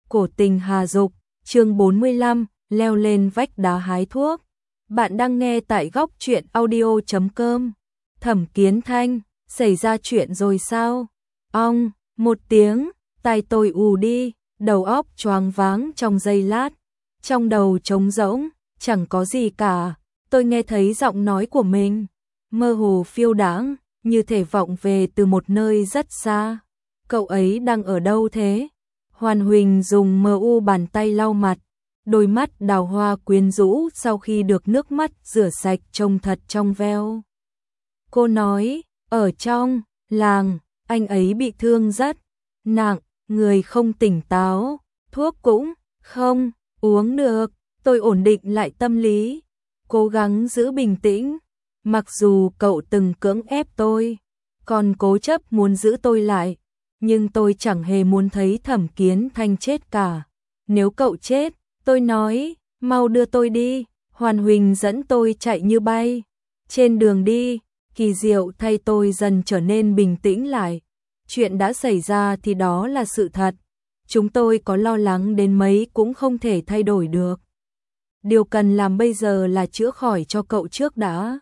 Cổ tình hà dục, chương 45, leo lên vách đá hái thuốc. Bạn đang nghe tại góc truyện audio.com. Thẩm Kiến Thanh, xảy ra chuyện rồi sao? Ong, một tiếng, tai tôi ù đi, đầu óc choáng váng trong giây lát. Trong đầu trống rỗng, chẳng có gì cả. Tôi nghe thấy giọng nói của mình, mơ hồ phiêu đãng, như thể vọng về từ một nơi rất xa. Cậu ấy đang ở đâu thế? Hoàn Huỳnh dùng bàn tay lau mặt, đôi mắt đào hoa quyến rũ sau khi được nước mắt rửa sạch trông thật trong veo. Cô nói, ở trong làng, anh ấy bị thương rất nặng, người không tỉnh táo, thuốc cũng không uống được. Tôi ổn định lại tâm lý, cố gắng giữ bình tĩnh, mặc dù cậu từng cưỡng ép tôi, còn cố chấp muốn giữ tôi lại. Nhưng tôi chẳng hề muốn thấy Thẩm Kiến Thanh chết cả. Nếu cậu chết, tôi nói, mau đưa tôi đi. Hoàn Huỳnh dẫn tôi chạy như bay. Trên đường đi, kỳ diệu thay tôi dần trở nên bình tĩnh lại. Chuyện đã xảy ra thì đó là sự thật. Chúng tôi có lo lắng đến mấy cũng không thể thay đổi được. Điều cần làm bây giờ là chữa khỏi cho cậu trước đã.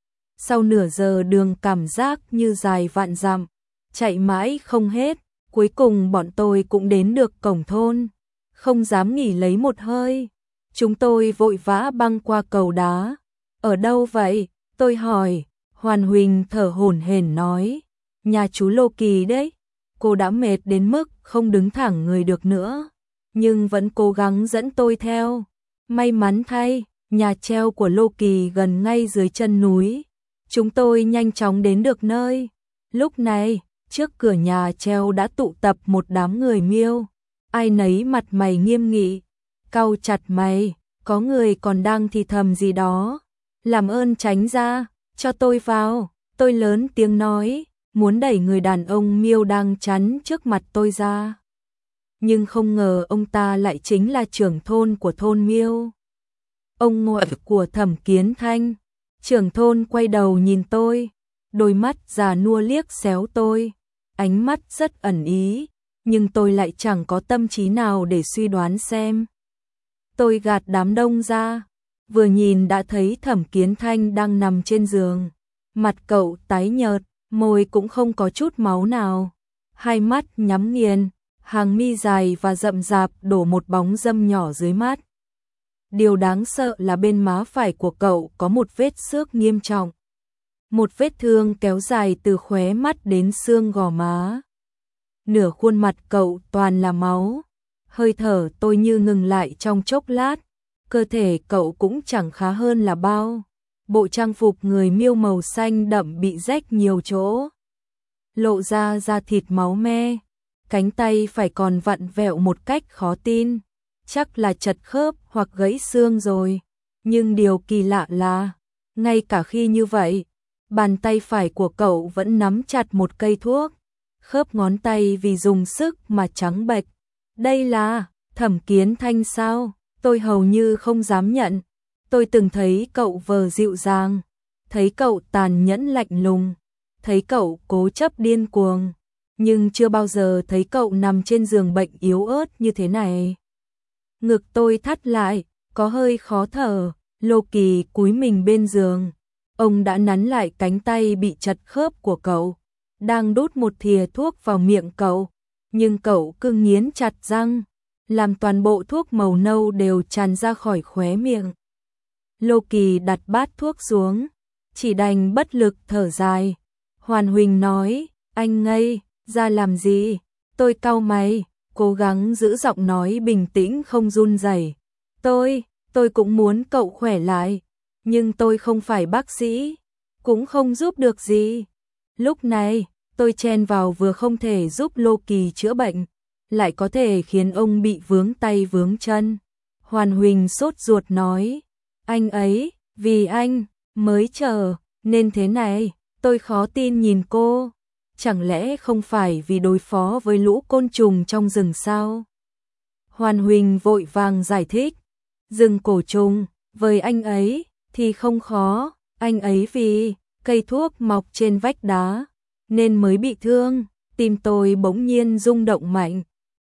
Sau nửa giờ đường cảm giác như dài vạn dặm. Chạy mãi không hết, cuối cùng bọn tôi cũng đến được cổng thôn, không dám nghỉ lấy một hơi. Chúng tôi vội vã băng qua cầu đá. Ở đâu vậy? Tôi hỏi. Hoàn Huỳnh thở hổn hển nói, nhà chú Lô Kỳ đấy. Cô đã mệt đến mức không đứng thẳng người được nữa, nhưng vẫn cố gắng dẫn tôi theo. May mắn thay, nhà treo của Lô Kỳ gần ngay dưới chân núi. Chúng tôi nhanh chóng đến được nơi. Lúc này, trước cửa nhà treo đã tụ tập một đám người Miêu, ai nấy mặt mày nghiêm nghị, cau chặt mày, có người còn đang thì thầm gì đó. Làm ơn tránh ra, cho tôi vào. Tôi lớn tiếng nói, muốn đẩy người đàn ông Miêu đang chắn trước mặt tôi ra. Nhưng không ngờ ông ta lại chính là trưởng thôn của thôn Miêu, ông ngoại của Thẩm Kiến Thanh. Trưởng thôn quay đầu nhìn tôi, đôi mắt già nua liếc xéo tôi, ánh mắt rất ẩn ý, nhưng tôi lại chẳng có tâm trí nào để suy đoán xem. Tôi gạt đám đông ra, vừa nhìn đã thấy Thẩm Kiến Thanh đang nằm trên giường, mặt cậu tái nhợt, môi cũng không có chút máu nào, hai mắt nhắm nghiền, hàng mi dài và rậm rạp đổ một bóng râm nhỏ dưới mắt. Điều đáng sợ là bên má phải của cậu có một vết xước nghiêm trọng. Một vết thương kéo dài từ khóe mắt đến xương gò má. Nửa khuôn mặt cậu toàn là máu. Hơi thở tôi như ngừng lại trong chốc lát. Cơ thể cậu cũng chẳng khá hơn là bao. Bộ trang phục người Miêu màu xanh đậm bị rách nhiều chỗ, lộ ra da thịt máu me. Cánh tay phải còn vặn vẹo một cách khó tin. Chắc là chật khớp hoặc gãy xương rồi. Nhưng điều kỳ lạ là, ngay cả khi như vậy, bàn tay phải của cậu vẫn nắm chặt một cây thuốc. Khớp ngón tay vì dùng sức mà trắng bệch. Đây là Thẩm Kiến Thanh sao? Tôi hầu như không dám nhận. Tôi từng thấy cậu vờ dịu dàng, thấy cậu tàn nhẫn lạnh lùng, thấy cậu cố chấp điên cuồng, nhưng chưa bao giờ thấy cậu nằm trên giường bệnh yếu ớt như thế này. Ngực tôi thắt lại, có hơi khó thở. Lô Kỳ cúi mình bên giường. Ông đã nắn lại cánh tay bị chật khớp của cậu, đang đút một thìa thuốc vào miệng cậu, nhưng cậu cứ nghiến chặt răng, làm toàn bộ thuốc màu nâu đều tràn ra khỏi khóe miệng. Lô Kỳ đặt bát thuốc xuống, chỉ đành bất lực thở dài. Hoàn Huỳnh nói, anh ngây ra làm gì? Tôi cau mày, cố gắng giữ giọng nói bình tĩnh không run rẩy. Tôi cũng muốn cậu khỏe lại, nhưng tôi không phải bác sĩ, cũng không giúp được gì. Lúc này, tôi chen vào vừa không thể giúp Lô Kỳ chữa bệnh, lại có thể khiến ông bị vướng tay vướng chân. Hoàn Huỳnh sốt ruột nói, anh ấy, vì anh, mới chờ, nên thế này. Tôi khó tin nhìn cô, chẳng lẽ không phải vì đối phó với lũ côn trùng trong rừng sao? Hoàn Huỳnh vội vàng giải thích, rừng cổ trùng, với anh ấy thì không khó, anh ấy vì cây thuốc mọc trên vách đá nên mới bị thương. Tim tôi bỗng nhiên rung động mạnh,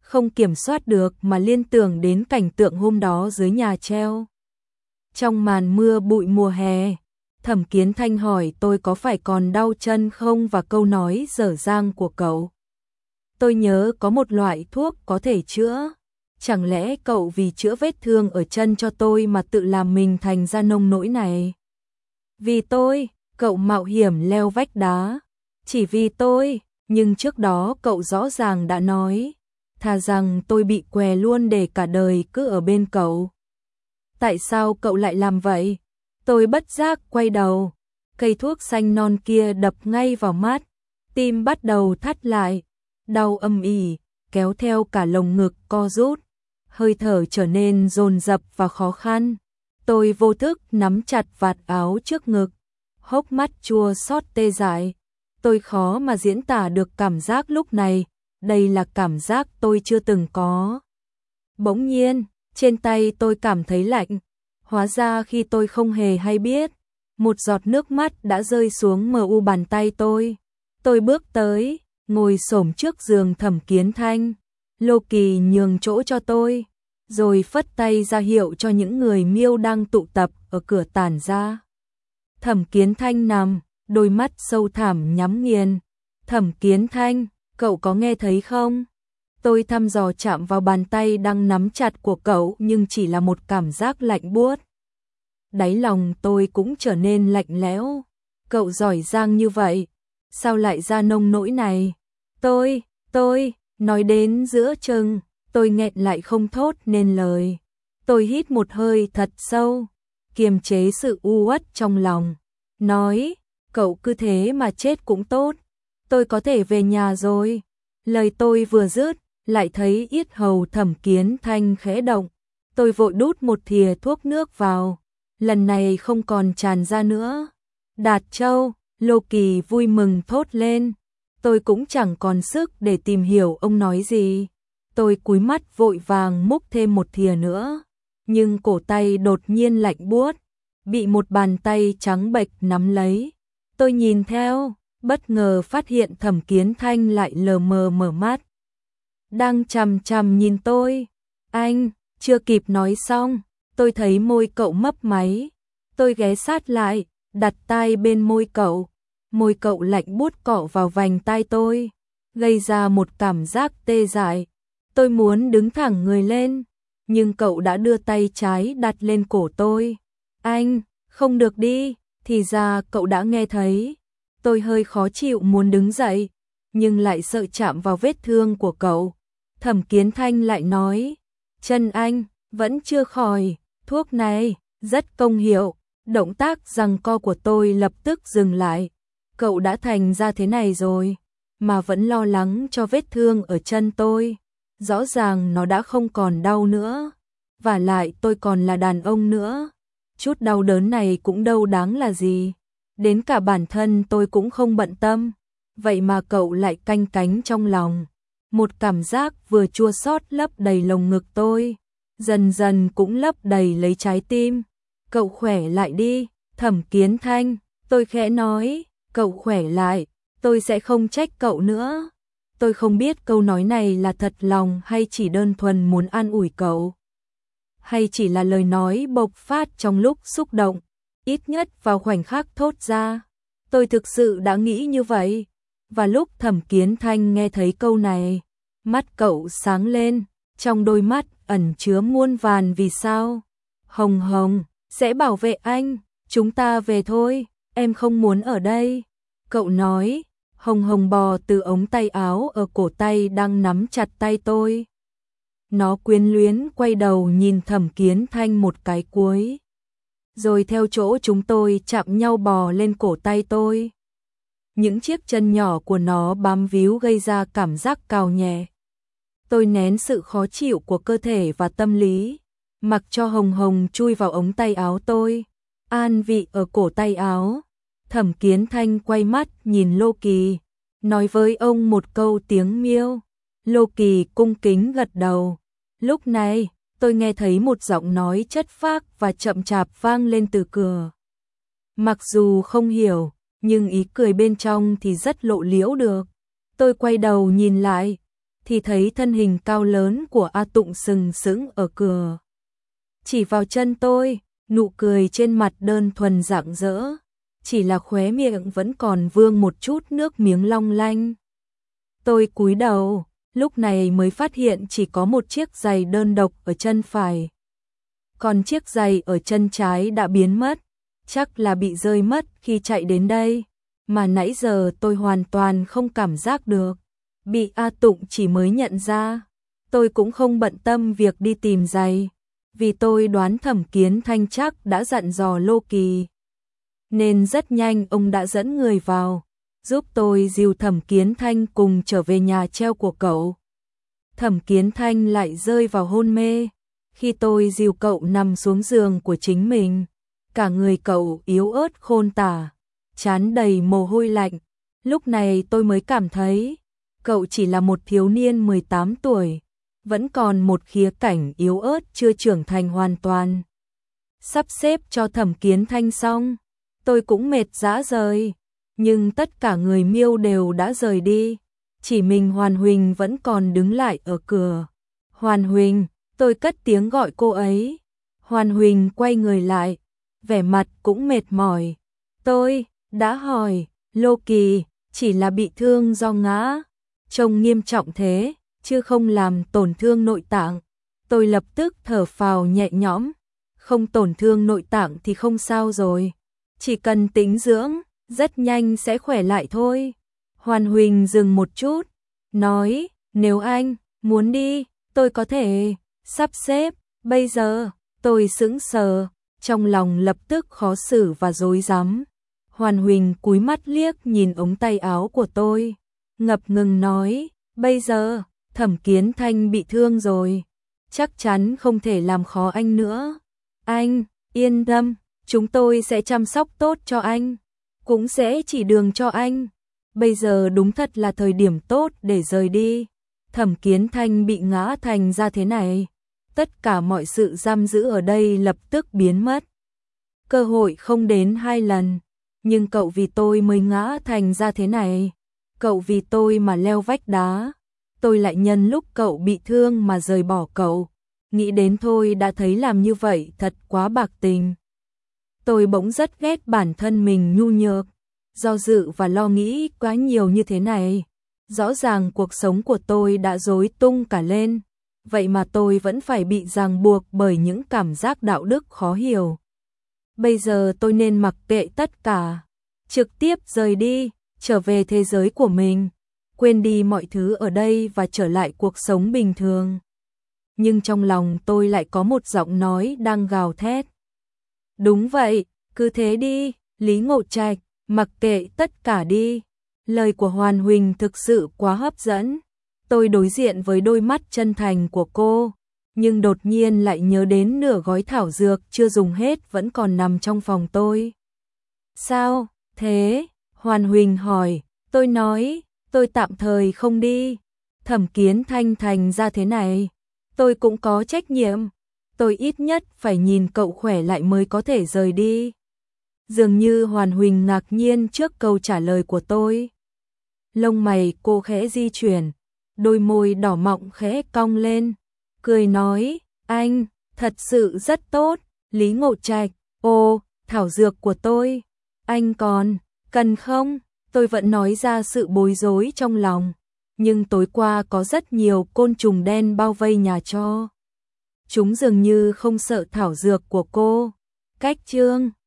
không kiểm soát được mà liên tưởng đến cảnh tượng hôm đó dưới nhà treo. Trong màn mưa bụi mùa hè, Thẩm Kiến Thanh hỏi tôi có phải còn đau chân không và câu nói dở dang của cậu. Tôi nhớ có một loại thuốc có thể chữa. Chẳng lẽ cậu vì chữa vết thương ở chân cho tôi mà tự làm mình thành ra nông nỗi này? Vì tôi, cậu mạo hiểm leo vách đá. Chỉ vì tôi, nhưng trước đó cậu rõ ràng đã nói, thà rằng tôi bị què luôn để cả đời cứ ở bên cậu. Tại sao cậu lại làm vậy? Tôi bất giác quay đầu, cây thuốc xanh non kia đập ngay vào mắt, tim bắt đầu thắt lại, đau âm ỉ, kéo theo cả lồng ngực co rút, hơi thở trở nên dồn dập và khó khăn. Tôi vô thức nắm chặt vạt áo trước ngực, hốc mắt chua xót tê dại. Tôi khó mà diễn tả được cảm giác lúc này, đây là cảm giác tôi chưa từng có. Bỗng nhiên, trên tay tôi cảm thấy lạnh, hóa ra khi tôi không hề hay biết, một giọt nước mắt đã rơi xuống mu bàn tay tôi. Tôi bước tới, ngồi xổm trước giường Thẩm Kiến Thanh, Lô Kỳ nhường chỗ cho tôi, rồi phất tay ra hiệu cho những người Miêu đang tụ tập ở cửa tản ra. Thẩm Kiến Thanh nằm, đôi mắt sâu thẳm nhắm nghiền. Thẩm Kiến Thanh, cậu có nghe thấy không? Tôi thăm dò chạm vào bàn tay đang nắm chặt của cậu nhưng chỉ là một cảm giác lạnh buốt. Đáy lòng tôi cũng trở nên lạnh lẽo. Cậu giỏi giang như vậy, sao lại ra nông nỗi này? Tôi, nói đến giữa chừng, tôi nghẹn lại không thốt nên lời. Tôi hít một hơi thật sâu, kiềm chế sự u uất trong lòng. Nói, cậu cứ thế mà chết cũng tốt. Tôi có thể về nhà rồi. Lời tôi vừa dứt, lại thấy yết hầu Thẩm Kiến Thanh khẽ động. Tôi vội đút một thìa thuốc nước vào. Lần này không còn tràn ra nữa. Đạt Châu, Lô Kỳ vui mừng thốt lên. Tôi cũng chẳng còn sức để tìm hiểu ông nói gì. Tôi cúi mắt vội vàng múc thêm một thìa nữa. Nhưng cổ tay đột nhiên lạnh buốt, bị một bàn tay trắng bệch nắm lấy. Tôi nhìn theo, bất ngờ phát hiện Thẩm Kiến Thanh lại lờ mờ mở mắt. Đang chằm chằm nhìn tôi. Anh, chưa kịp nói xong, tôi thấy môi cậu mấp máy. Tôi ghé sát lại, đặt tai bên môi cậu. Môi cậu lạnh buốt cọ vào vành tai tôi, gây ra một cảm giác tê dại. Tôi muốn đứng thẳng người lên, nhưng cậu đã đưa tay trái đặt lên cổ tôi. Anh, không được đi, thì ra cậu đã nghe thấy. Tôi hơi khó chịu muốn đứng dậy, nhưng lại sợ chạm vào vết thương của cậu. Thẩm Kiến Thanh lại nói, chân anh vẫn chưa khỏi, thuốc này rất công hiệu. Động tác giằng co của tôi lập tức dừng lại. Cậu đã thành ra thế này rồi, mà vẫn lo lắng cho vết thương ở chân tôi. Rõ ràng nó đã không còn đau nữa. Và lại tôi còn là đàn ông nữa. Chút đau đớn này cũng đâu đáng là gì. Đến cả bản thân tôi cũng không bận tâm. Vậy mà cậu lại canh cánh trong lòng. Một cảm giác vừa chua xót lấp đầy lồng ngực tôi, dần dần cũng lấp đầy lấy trái tim. Cậu khỏe lại đi, Thẩm Kiến Thanh, tôi khẽ nói, cậu khỏe lại, tôi sẽ không trách cậu nữa. Tôi không biết câu nói này là thật lòng hay chỉ đơn thuần muốn an ủi cậu. Hay chỉ là lời nói bộc phát trong lúc xúc động, ít nhất vào khoảnh khắc thốt ra. Tôi thực sự đã nghĩ như vậy. Và lúc Thẩm Kiến Thanh nghe thấy câu này, mắt cậu sáng lên, trong đôi mắt ẩn chứa muôn vàn vì sao. Hồng Hồng, sẽ bảo vệ anh, chúng ta về thôi, em không muốn ở đây. Cậu nói, Hồng Hồng bò từ ống tay áo ở cổ tay đang nắm chặt tay tôi. Nó quyến luyến quay đầu nhìn Thẩm Kiến Thanh một cái cuối. Rồi theo chỗ chúng tôi chạm nhau bò lên cổ tay tôi. Những chiếc chân nhỏ của nó bám víu gây ra cảm giác cào nhẹ. Tôi nén sự khó chịu của cơ thể và tâm lý, mặc cho Hồng Hồng chui vào ống tay áo tôi, an vị ở cổ tay áo. Thẩm Kiến Thanh quay mắt nhìn Lô Kỳ, nói với ông một câu tiếng Miêu. Lô Kỳ cung kính gật đầu. Lúc này, tôi nghe thấy một giọng nói chất phác và chậm chạp vang lên từ cửa. Mặc dù không hiểu, nhưng ý cười bên trong thì rất lộ liễu được. Tôi quay đầu nhìn lại, thì thấy thân hình cao lớn của A Tụng sừng sững ở cửa. Chỉ vào chân tôi, nụ cười trên mặt đơn thuần rạng rỡ, chỉ là khóe miệng vẫn còn vương một chút nước miếng long lanh. Tôi cúi đầu, lúc này mới phát hiện chỉ có một chiếc giày đơn độc ở chân phải. Còn chiếc giày ở chân trái đã biến mất, chắc là bị rơi mất khi chạy đến đây, mà nãy giờ tôi hoàn toàn không cảm giác được. Bị A Tụng chỉ mới nhận ra, tôi cũng không bận tâm việc đi tìm giày, vì tôi đoán Thẩm Kiến Thanh chắc đã dặn dò Lô Kỳ. Nên rất nhanh ông đã dẫn người vào, giúp tôi dìu Thẩm Kiến Thanh cùng trở về nhà treo của cậu. Thẩm Kiến Thanh lại rơi vào hôn mê, khi tôi dìu cậu nằm xuống giường của chính mình, cả người cậu yếu ớt khôn tả, trán đầy mồ hôi lạnh. Lúc này tôi mới cảm thấy, cậu chỉ là một thiếu niên 18 tuổi, vẫn còn một khía cảnh yếu ớt chưa trưởng thành hoàn toàn. Sắp xếp cho Thẩm Kiến Thanh xong, tôi cũng mệt rã rời, nhưng tất cả người Miêu đều đã rời đi, chỉ mình Hoàn Huỳnh vẫn còn đứng lại ở cửa. Hoàn Huỳnh, tôi cất tiếng gọi cô ấy. Hoàn Huỳnh quay người lại, vẻ mặt cũng mệt mỏi. Tôi đã hỏi, Lô Kỳ chỉ là bị thương do ngã, trông nghiêm trọng thế, chứ không làm tổn thương nội tạng. Tôi lập tức thở phào nhẹ nhõm, không tổn thương nội tạng thì không sao rồi, chỉ cần tĩnh dưỡng, rất nhanh sẽ khỏe lại thôi. Hoàn Huỳnh dừng một chút, nói, nếu anh muốn đi, tôi có thể sắp xếp. Bây giờ, tôi sững sờ, trong lòng lập tức khó xử và rối rắm. Hoàn Huỳnh cúi mắt liếc nhìn ống tay áo của tôi, ngập ngừng nói, bây giờ, Thẩm Kiến Thanh bị thương rồi, chắc chắn không thể làm khó anh nữa. Anh, yên tâm, chúng tôi sẽ chăm sóc tốt cho anh, cũng sẽ chỉ đường cho anh. Bây giờ đúng thật là thời điểm tốt để rời đi. Thẩm Kiến Thanh bị ngã thành ra thế này, tất cả mọi sự giam giữ ở đây lập tức biến mất. Cơ hội không đến 2 lần, nhưng cậu vì tôi mới ngã thành ra thế này. Cậu vì tôi mà leo vách đá, tôi lại nhân lúc cậu bị thương mà rời bỏ cậu. Nghĩ đến thôi đã thấy làm như vậy thật quá bạc tình. Tôi bỗng rất ghét bản thân mình nhu nhược, do dự và lo nghĩ quá nhiều như thế này. Rõ ràng cuộc sống của tôi đã rối tung cả lên, vậy mà tôi vẫn phải bị ràng buộc bởi những cảm giác đạo đức khó hiểu. Bây giờ tôi nên mặc kệ tất cả, trực tiếp rời đi, trở về thế giới của mình, quên đi mọi thứ ở đây và trở lại cuộc sống bình thường. Nhưng trong lòng tôi lại có một giọng nói đang gào thét. Đúng vậy, cứ thế đi, Lý Ngộ Trạch, mặc kệ tất cả đi. Lời của Hoàn Huỳnh thực sự quá hấp dẫn. Tôi đối diện với đôi mắt chân thành của cô, nhưng đột nhiên lại nhớ đến nửa gói thảo dược chưa dùng hết vẫn còn nằm trong phòng tôi. Sao, thế? Hoàn Huỳnh hỏi. Tôi nói, tôi tạm thời không đi. Thẩm Kiến Thanh thành ra thế này, tôi cũng có trách nhiệm. Tôi ít nhất phải nhìn cậu khỏe lại mới có thể rời đi. Dường như Hoàn Huỳnh ngạc nhiên trước câu trả lời của tôi. Lông mày cô khẽ di chuyển, đôi môi đỏ mọng khẽ cong lên, cười nói, anh, thật sự rất tốt, Lý Ngộ Trạch, ô, thảo dược của tôi, anh còn, cần không? Tôi vẫn nói ra sự bối rối trong lòng, nhưng tối qua có rất nhiều côn trùng đen bao vây nhà cho. Chúng dường như không sợ thảo dược của cô. Cách chương